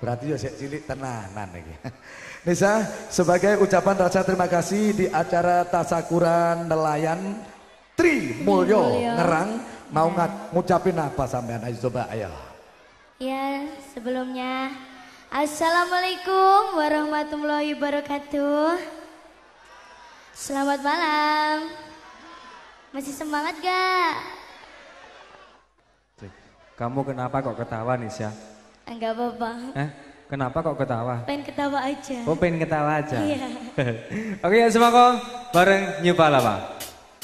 Berarti ya cilik tenanan iki. Nisa, sebagai ucapan rasa terima kasih di acara tasakuran nelayan Tri Mulyo Ngerang, mau ngucapin apa sampean? Ayo coba ayo. Ya, sebelumnya Assalamualaikum warahmatullahi wabarakatuh. Selamat malam. Masih semangat gak? Kamu kenapa kok ketawa Nisha? Enggak apa-apa. Kenapa kok ketawa? Pengen ketawa aja. Oh pengen ketawa aja? Iya. Oke ya semua kok bareng New Palapa.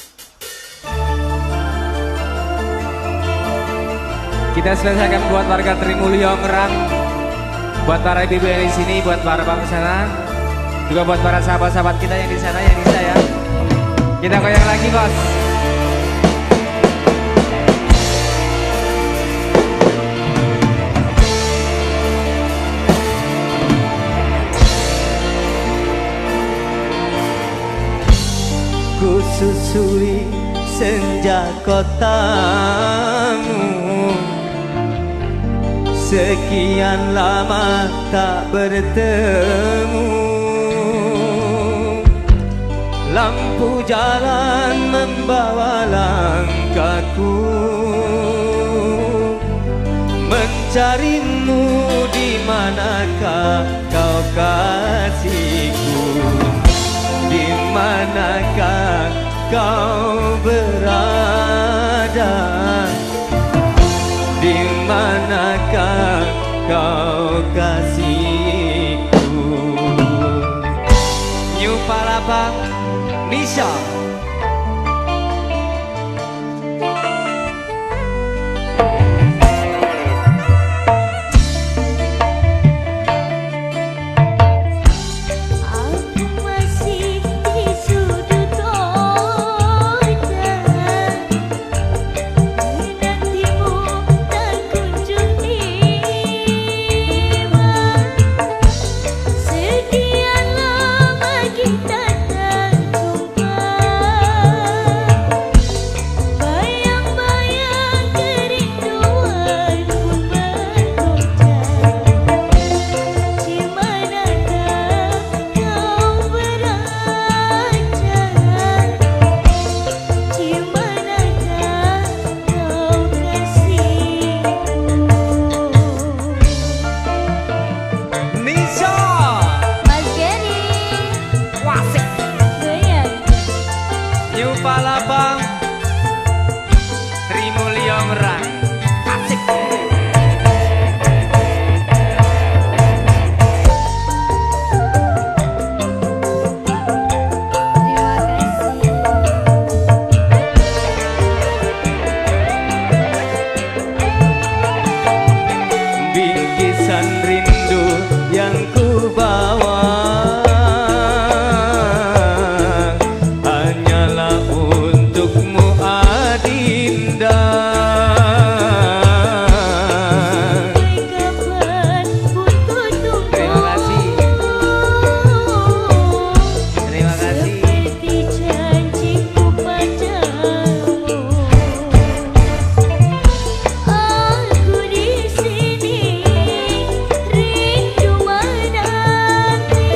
Kita selesaikan buat warga Trimulyo Ngerang, buat para ibu yang di sini, buat para bapak sana, juga buat para sahabat-sahabat kita yang di sana, yang di saya. Kita goyang lagi bos. Ku susuri senja kotamu, sekian lama tak bertemu. Lampu jalan membawa langkahku, mencarimu di manakah kau kasihku, di manakah kau berada, di manakah kau kasihku. New Palapa Nisha. Palapa Trimulyo Ngerang. Asik. Terima kasih. Bingkisan rindu yang ku bawa Aku di sini rindu menanti.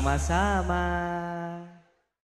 bersama-sama.